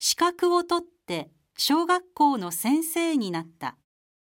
資格を取って小学校の先生になった。